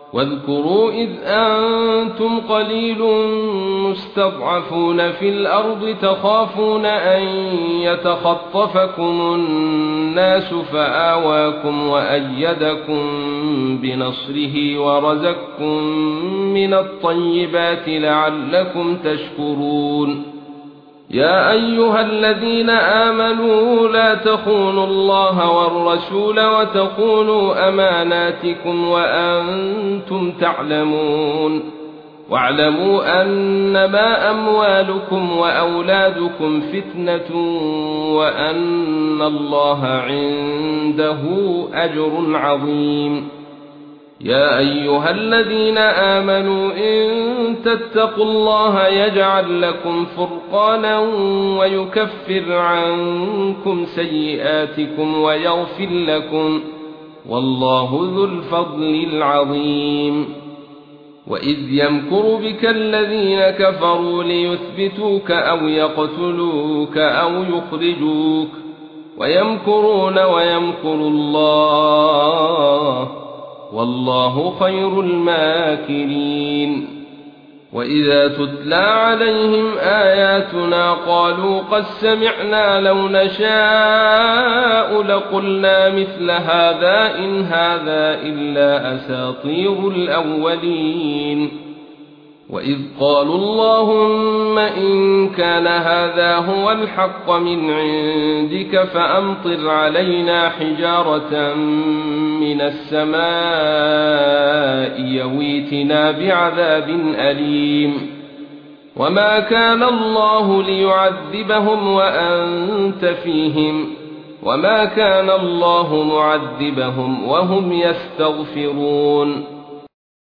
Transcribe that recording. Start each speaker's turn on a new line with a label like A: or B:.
A: واذكروا إذ أنتم قليل مستضعفون في الأرض تخافون أن يتخطفكم الناس فآواكم وأيدكم بنصره ورزقكم من الطيبات لعلكم تشكرون. يا أيها الذين آمنوا لا تخونوا الله والرسول وتخونوا أماناتكم وأنتم تعلمون. واعلموا أنما أموالكم وأولادكم فتنة وأن الله عنده أجر عظيم. يا أيها الذين آمنوا إن تتقوا الله يجعل لكم فرقانا ويكفر عنكم سيئاتكم ويغفر لكم والله ذو الفضل العظيم. وإذ يمكر بك الذين كفروا ليثبتوك أو يقتلوك أو يخرجوك ويمكرون ويمكر الله والله خير الماكرين. وإذا تتلى عليهم آياتنا قالوا قد سمعنا لو نشاء لقلنا مثل هذا إن هذا إلا أساطير الأولين. وإذ قالوا اللهم إن كان هذا هو الحق من عندك فأمطر علينا حجارة من السماء يويتنا بعذاب أليم. وما كان الله ليعذبهم وأنت فيهم وما كان الله معذبهم وهم يستغفرون.